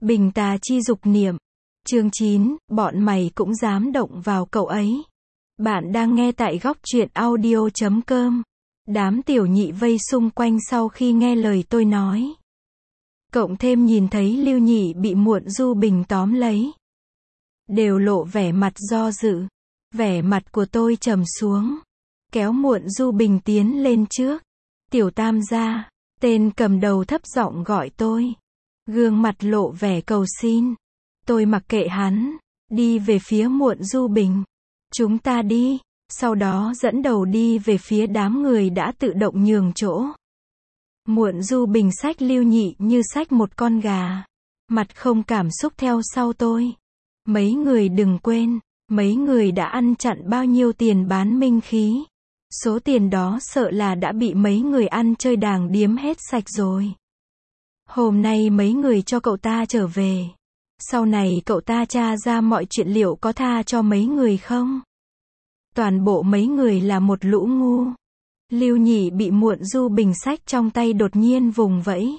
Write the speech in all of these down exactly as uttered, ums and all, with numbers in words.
Bình tà chi dục niệm. Chương chín, bọn mày cũng dám động vào cậu ấy. Bạn đang nghe tại góc truyện audio chấm com. Đám tiểu nhị vây xung quanh sau khi nghe lời tôi nói. Cộng thêm nhìn thấy Lưu Nhị bị Muộn Du Bình tóm lấy. Đều lộ vẻ mặt do dự. Vẻ mặt của tôi trầm xuống. Kéo Muộn Du Bình tiến lên trước. Tiểu tam gia, tên cầm đầu thấp giọng gọi tôi. Gương mặt lộ vẻ cầu xin. Tôi mặc kệ hắn, đi về phía Muộn Du Bình. Chúng ta đi, sau đó dẫn đầu đi về phía đám người đã tự động nhường chỗ. Muộn Du Bình xách Lưu Nhị như xách một con gà. Mặt không cảm xúc theo sau tôi. Mấy người đừng quên, mấy người đã ăn chặn bao nhiêu tiền bán minh khí. Số tiền đó sợ là đã bị mấy người ăn chơi đàng điếm hết sạch rồi. Hôm nay mấy người cho cậu ta trở về. Sau này cậu ta tra ra mọi chuyện liệu có tha cho mấy người không? Toàn bộ mấy người là một lũ ngu. Lưu Nhị bị Muộn Du Bình xách trong tay đột nhiên vùng vẫy.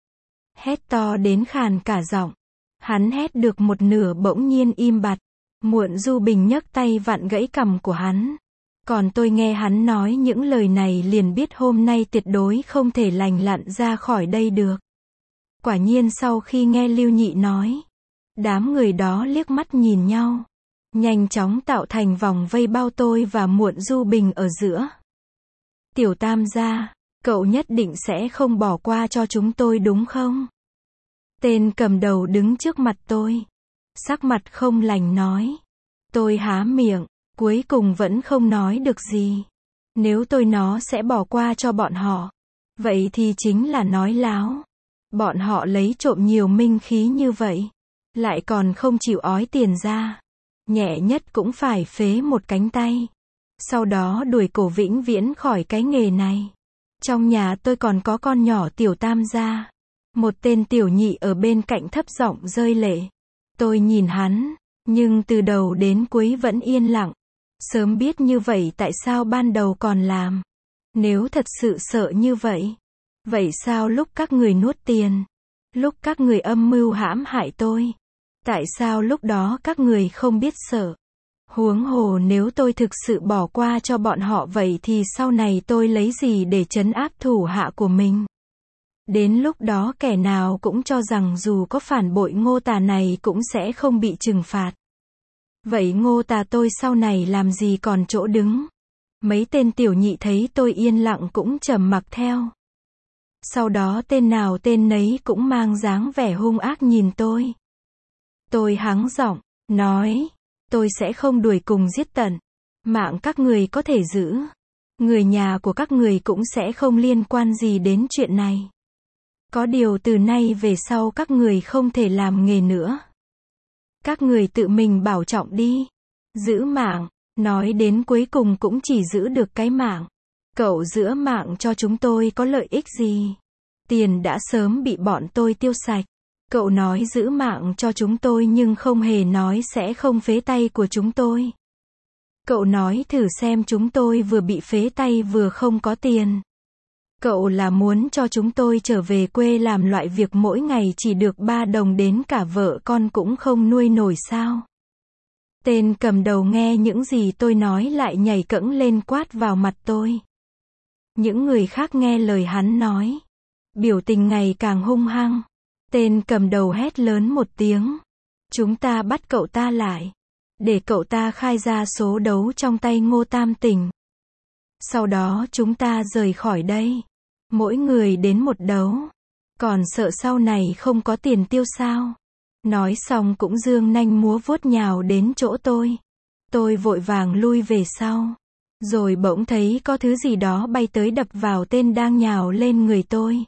Hét to đến khàn cả giọng. Hắn hét được một nửa bỗng nhiên im bặt. Muộn Du Bình nhấc tay vặn gãy cằm của hắn. Còn tôi nghe hắn nói những lời này liền biết hôm nay tuyệt đối không thể lành lặn ra khỏi đây được. Quả nhiên sau khi nghe Lưu Nhị nói, đám người đó liếc mắt nhìn nhau, nhanh chóng tạo thành vòng vây bao tôi và Muộn Du Bình ở giữa. Tiểu tam gia, cậu nhất định sẽ không bỏ qua cho chúng tôi đúng không? Tên cầm đầu đứng trước mặt tôi, sắc mặt không lành nói. Tôi há miệng, cuối cùng vẫn không nói được gì. Nếu tôi nó sẽ bỏ qua cho bọn họ, vậy thì chính là nói láo. Bọn họ lấy trộm nhiều minh khí như vậy, lại còn không chịu ói tiền ra. Nhẹ nhất cũng phải phế một cánh tay. Sau đó đuổi cổ vĩnh viễn khỏi cái nghề này. Trong nhà tôi còn có con nhỏ tiểu tam gia. Một tên tiểu nhị ở bên cạnh thấp giọng rơi lệ. Tôi nhìn hắn, nhưng từ đầu đến cuối vẫn yên lặng. Sớm biết như vậy tại sao ban đầu còn làm? Nếu thật sự sợ như vậy, vậy sao lúc các người nuốt tiền, lúc các người âm mưu hãm hại tôi, tại sao lúc đó các người không biết sợ? Huống hồ nếu tôi thực sự bỏ qua cho bọn họ vậy thì sau này tôi lấy gì để trấn áp thủ hạ của mình? Đến lúc đó kẻ nào cũng cho rằng dù có phản bội Ngô Tà này cũng sẽ không bị trừng phạt. Vậy Ngô Tà tôi sau này làm gì còn chỗ đứng? Mấy tên tiểu nhị thấy tôi yên lặng cũng trầm mặc theo. Sau đó tên nào tên nấy cũng mang dáng vẻ hung ác nhìn tôi. Tôi hắng giọng, nói, tôi sẽ không đuổi cùng giết tận. Mạng các người có thể giữ. Người nhà của các người cũng sẽ không liên quan gì đến chuyện này. Có điều từ nay về sau các người không thể làm nghề nữa. Các người tự mình bảo trọng đi. Giữ mạng, nói đến cuối cùng cũng chỉ giữ được cái mạng. Cậu giữ mạng cho chúng tôi có lợi ích gì? Tiền đã sớm bị bọn tôi tiêu sạch. Cậu nói giữ mạng cho chúng tôi nhưng không hề nói sẽ không phế tay của chúng tôi. Cậu nói thử xem chúng tôi vừa bị phế tay vừa không có tiền. Cậu là muốn cho chúng tôi trở về quê làm loại việc mỗi ngày chỉ được ba đồng đến cả vợ con cũng không nuôi nổi sao? Tên cầm đầu nghe những gì tôi nói lại nhảy cẫng lên quát vào mặt tôi. Những người khác nghe lời hắn nói. Biểu tình ngày càng hung hăng. Tên cầm đầu hét lớn một tiếng. Chúng ta bắt cậu ta lại. Để cậu ta khai ra số đấu trong tay Ngô Tam Tỉnh. Sau đó chúng ta rời khỏi đây. Mỗi người đến một đấu. Còn sợ sau này không có tiền tiêu sao? Nói xong cũng giương nanh múa vuốt nhào đến chỗ tôi. Tôi vội vàng lui về sau. Rồi bỗng thấy có thứ gì đó bay tới đập vào tên đang nhào lên người tôi.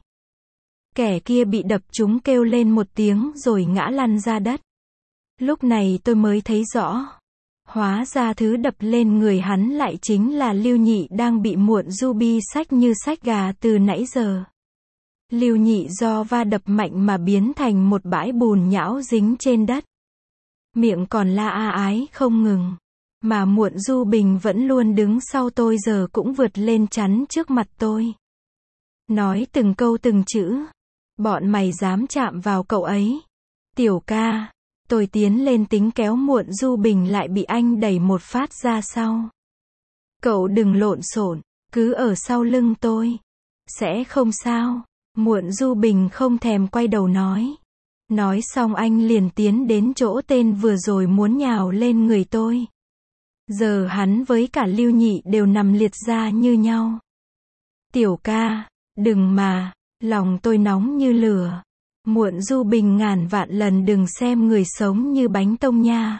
Kẻ kia bị đập trúng kêu lên một tiếng rồi ngã lăn ra đất. Lúc này tôi mới thấy rõ. Hóa ra thứ đập lên người hắn lại chính là Lưu Nhị đang bị Muộn Du Bi xách như xách gà từ nãy giờ. Lưu Nhị do va đập mạnh mà biến thành một bãi bùn nhão dính trên đất. Miệng còn la a ái không ngừng. Mà Muộn Du Bình vẫn luôn đứng sau tôi giờ cũng vượt lên chắn trước mặt tôi. Nói từng câu từng chữ. Bọn mày dám chạm vào cậu ấy. Tiểu ca. Tôi tiến lên tính kéo Muộn Du Bình lại bị anh đẩy một phát ra sau. Cậu đừng lộn xộn, cứ ở sau lưng tôi. Sẽ không sao. Muộn Du Bình không thèm quay đầu nói. Nói xong anh liền tiến đến chỗ tên vừa rồi muốn nhào lên người tôi. Giờ hắn với cả Lưu Nhị đều nằm liệt ra như nhau. Tiểu ca, đừng mà, lòng tôi nóng như lửa. Muộn Du Bình ngàn vạn lần đừng xem người sống như bánh tông nha.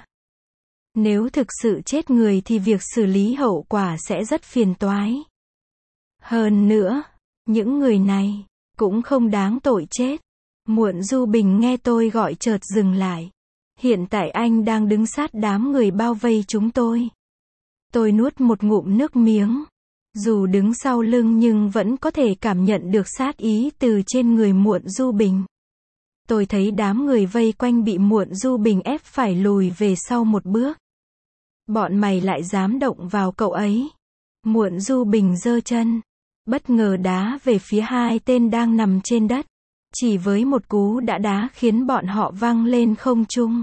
Nếu thực sự chết người thì việc xử lý hậu quả sẽ rất phiền toái. Hơn nữa, những người này cũng không đáng tội chết. Muộn Du Bình nghe tôi gọi chợt dừng lại. Hiện tại anh đang đứng sát đám người bao vây chúng tôi. Tôi nuốt một ngụm nước miếng. Dù đứng sau lưng nhưng vẫn có thể cảm nhận được sát ý từ trên người Muộn Du Bình. Tôi thấy đám người vây quanh bị Muộn Du Bình ép phải lùi về sau một bước. Bọn mày lại dám động vào cậu ấy. Muộn Du Bình giơ chân, bất ngờ đá về phía hai tên đang nằm trên đất. Chỉ với một cú đã đá khiến bọn họ văng lên không trung.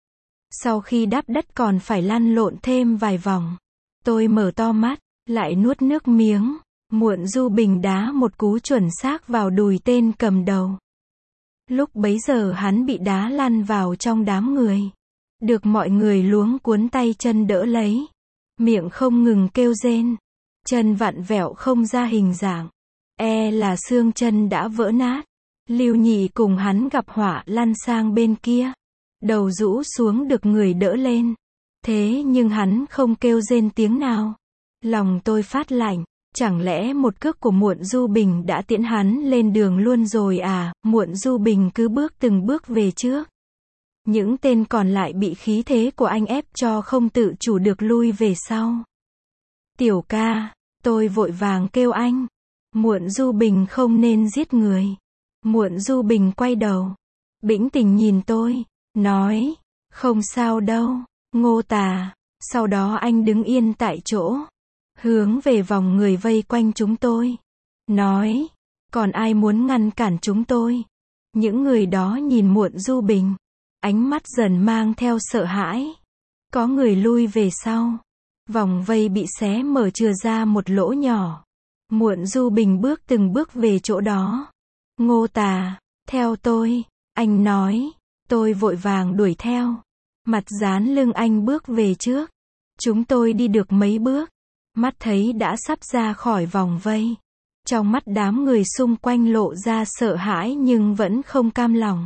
Sau khi đáp đất còn phải lăn lộn thêm vài vòng. Tôi mở to mắt, lại nuốt nước miếng. Muộn Du Bình đá một cú chuẩn xác vào đùi tên cầm đầu. Lúc bấy giờ hắn bị đá lăn vào trong đám người. Được mọi người luống cuốn tay chân đỡ lấy. Miệng không ngừng kêu rên. Chân vặn vẹo không ra hình dạng. E là xương chân đã vỡ nát. Lưu Nhị cùng hắn gặp họa lăn sang bên kia. Đầu rũ xuống được người đỡ lên. Thế nhưng hắn không kêu rên tiếng nào. Lòng tôi phát lạnh. Chẳng lẽ một cước của Muộn Du Bình đã tiễn hắn lên đường luôn rồi à? Muộn Du Bình cứ bước từng bước về trước. Những tên còn lại bị khí thế của anh ép cho không tự chủ được lui về sau. Tiểu ca, tôi vội vàng kêu anh. Muộn Du Bình không nên giết người. Muộn Du Bình quay đầu, bĩnh tỉnh nhìn tôi, nói, không sao đâu, Ngô Tà. Sau đó anh đứng yên tại chỗ, hướng về vòng người vây quanh chúng tôi, nói, còn ai muốn ngăn cản chúng tôi? Những người đó nhìn Muộn Du Bình, ánh mắt dần mang theo sợ hãi. Có người lui về sau, vòng vây bị xé mở chừa ra một lỗ nhỏ. Muộn Du Bình bước từng bước về chỗ đó. Ngô Tà, theo tôi, anh nói. Tôi vội vàng đuổi theo. Mặt dán lưng anh bước về trước. Chúng tôi đi được mấy bước. Mắt thấy đã sắp ra khỏi vòng vây. Trong mắt đám người xung quanh lộ ra sợ hãi nhưng vẫn không cam lòng.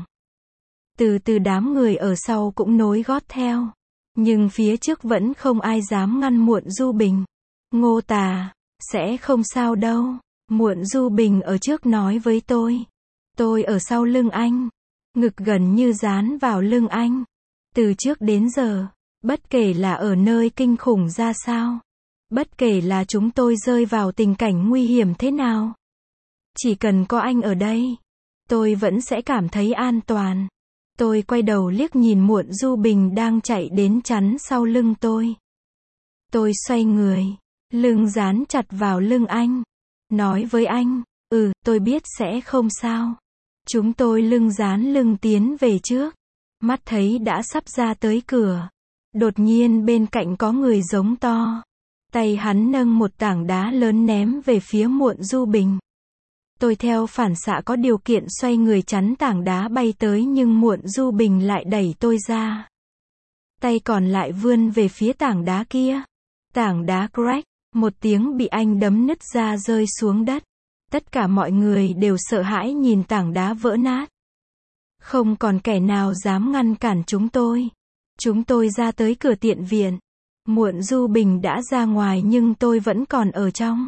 Từ từ đám người ở sau cũng nối gót theo. Nhưng phía trước vẫn không ai dám ngăn Muộn Du Bình. Ngô Tà, sẽ không sao đâu. Muộn Du Bình ở trước nói với tôi. Tôi ở sau lưng anh. Ngực gần như dán vào lưng anh. Từ trước đến giờ, bất kể là ở nơi kinh khủng ra sao, bất kể là chúng tôi rơi vào tình cảnh nguy hiểm thế nào, chỉ cần có anh ở đây, tôi vẫn sẽ cảm thấy an toàn. Tôi quay đầu liếc nhìn Muộn Du Bình đang chạy đến chắn sau lưng tôi. Tôi xoay người, lưng dán chặt vào lưng anh. Nói với anh, ừ, tôi biết sẽ không sao. Chúng tôi lưng dán lưng tiến về trước. Mắt thấy đã sắp ra tới cửa. Đột nhiên bên cạnh có người giống to. Tay hắn nâng một tảng đá lớn ném về phía Muộn Du Bình. Tôi theo phản xạ có điều kiện xoay người chắn tảng đá bay tới nhưng Muộn Du Bình lại đẩy tôi ra. Tay còn lại vươn về phía tảng đá kia. Tảng đá crack, một tiếng bị anh đấm nứt ra rơi xuống đất. Tất cả mọi người đều sợ hãi nhìn tảng đá vỡ nát. Không còn kẻ nào dám ngăn cản chúng tôi. Chúng tôi ra tới cửa tiện viện. Muộn Du Bình đã ra ngoài nhưng tôi vẫn còn ở trong.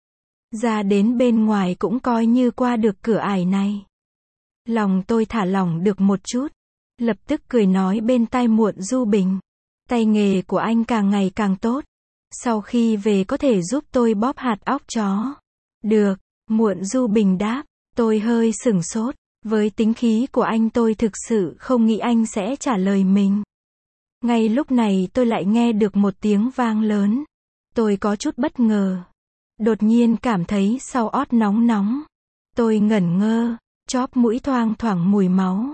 Ra đến bên ngoài cũng coi như qua được cửa ải này. Lòng tôi thả lỏng được một chút. Lập tức cười nói bên tai Muộn Du Bình. Tay nghề của anh càng ngày càng tốt. Sau khi về có thể giúp tôi bóp hạt óc chó. Được, Muộn Du Bình đáp. Tôi hơi sửng sốt. Với tính khí của anh tôi thực sự không nghĩ anh sẽ trả lời mình. Ngay lúc này tôi lại nghe được một tiếng vang lớn. Tôi có chút bất ngờ. Đột nhiên cảm thấy sau ót nóng nóng. Tôi ngẩn ngơ, chóp mũi thoang thoảng mùi máu.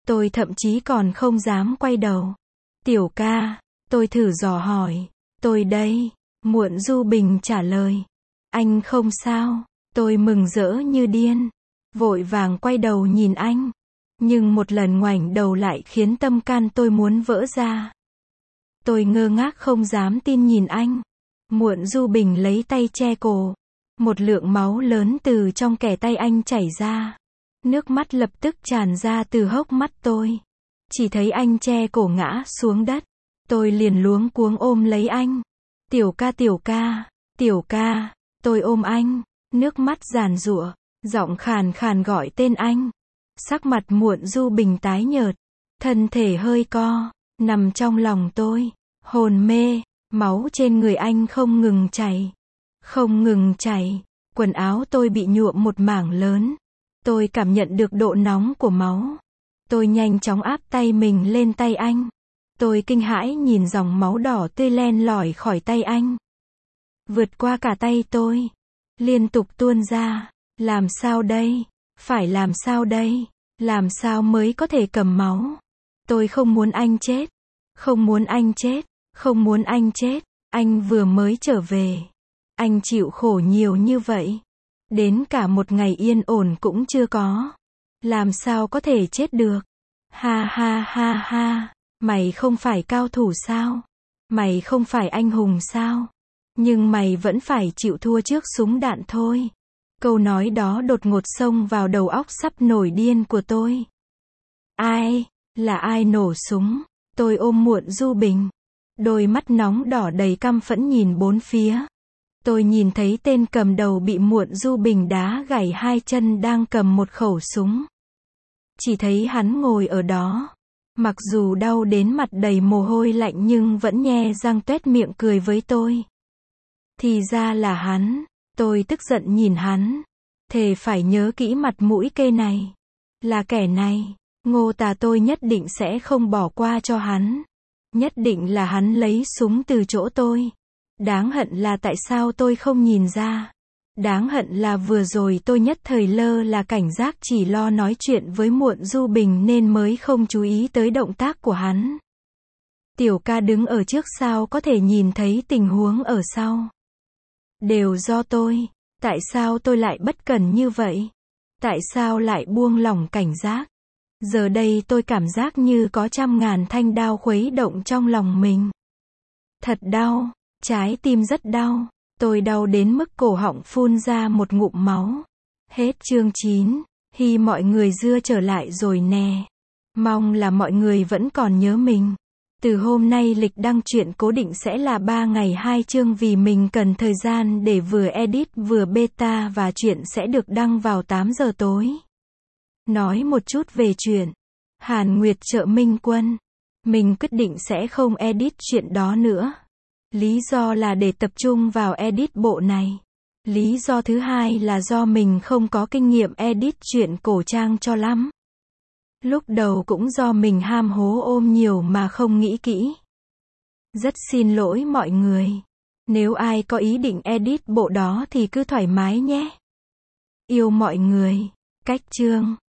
Tôi thậm chí còn không dám quay đầu. Tiểu ca, tôi thử dò hỏi. Tôi đây. Muộn Du Bình trả lời. Anh không sao. Tôi mừng rỡ như điên. Vội vàng quay đầu nhìn anh. Nhưng một lần ngoảnh đầu lại khiến tâm can tôi muốn vỡ ra. Tôi ngơ ngác không dám tin nhìn anh. Muộn Du Bình lấy tay che cổ. Một lượng máu lớn từ trong kẽ tay anh chảy ra. Nước mắt lập tức tràn ra từ hốc mắt tôi. Chỉ thấy anh che cổ ngã xuống đất. Tôi liền luống cuống ôm lấy anh. Tiểu ca tiểu ca, tiểu ca, tôi ôm anh. Nước mắt giàn giụa, giọng khàn khàn gọi tên anh. Sắc mặt Muộn Du Bình tái nhợt. Thân thể hơi co, nằm trong lòng tôi. Hồn mê, máu trên người anh không ngừng chảy. Không ngừng chảy, quần áo tôi bị nhuộm một mảng lớn. Tôi cảm nhận được độ nóng của máu. Tôi nhanh chóng áp tay mình lên tay anh. Tôi kinh hãi nhìn dòng máu đỏ tươi len lỏi khỏi tay anh. Vượt qua cả tay tôi. Liên tục tuôn ra. Làm sao đây? Phải làm sao đây? Làm sao mới có thể cầm máu? Tôi không muốn anh chết. Không muốn anh chết. Không muốn anh chết. Anh vừa mới trở về. Anh chịu khổ nhiều như vậy. Đến cả một ngày yên ổn cũng chưa có. Làm sao có thể chết được? Ha ha ha ha. Mày không phải cao thủ sao? Mày không phải anh hùng sao? Nhưng mày vẫn phải chịu thua trước súng đạn thôi. Câu nói đó đột ngột xông vào đầu óc sắp nổi điên của tôi. Ai? Là ai nổ súng? Tôi ôm Muộn Du Bình. Đôi mắt nóng đỏ đầy căm phẫn nhìn bốn phía. Tôi nhìn thấy tên cầm đầu bị Muộn Du Bình đá gãy hai chân đang cầm một khẩu súng. Chỉ thấy hắn ngồi ở đó. Mặc dù đau đến mặt đầy mồ hôi lạnh nhưng vẫn nhe răng tuét miệng cười với tôi. Thì ra là hắn. Tôi tức giận nhìn hắn. Thề phải nhớ kỹ mặt mũi kê này. Là kẻ này. Ngô Tà tôi nhất định sẽ không bỏ qua cho hắn. Nhất định là hắn lấy súng từ chỗ tôi. Đáng hận là tại sao tôi không nhìn ra. Đáng hận là vừa rồi tôi nhất thời lơ là cảnh giác chỉ lo nói chuyện với Muộn Du Bình nên mới không chú ý tới động tác của hắn. Tiểu ca đứng ở trước sao có thể nhìn thấy tình huống ở sau. Đều do tôi. Tại sao tôi lại bất cẩn như vậy? Tại sao lại buông lỏng cảnh giác? Giờ đây tôi cảm giác như có trăm ngàn thanh đao khuấy động trong lòng mình. Thật đau. Trái tim rất đau. Tôi đau đến mức cổ họng phun ra một ngụm máu. Hết chương chín. Hi mọi người dưa trở lại rồi nè. Mong là mọi người vẫn còn nhớ mình. Từ hôm nay lịch đăng truyện cố định sẽ là ba ngày hai chương vì mình cần thời gian để vừa edit vừa beta và truyện sẽ được đăng vào tám giờ tối. Nói một chút về truyện. Hàn Nguyệt trợ Minh Quân. Mình quyết định sẽ không edit chuyện đó nữa. Lý do là để tập trung vào edit bộ này. Lý do thứ hai là do mình không có kinh nghiệm edit truyện cổ trang cho lắm. Lúc đầu cũng do mình ham hố ôm nhiều mà không nghĩ kỹ. Rất xin lỗi mọi người. Nếu ai có ý định edit bộ đó thì cứ thoải mái nhé. Yêu mọi người. Cách chương.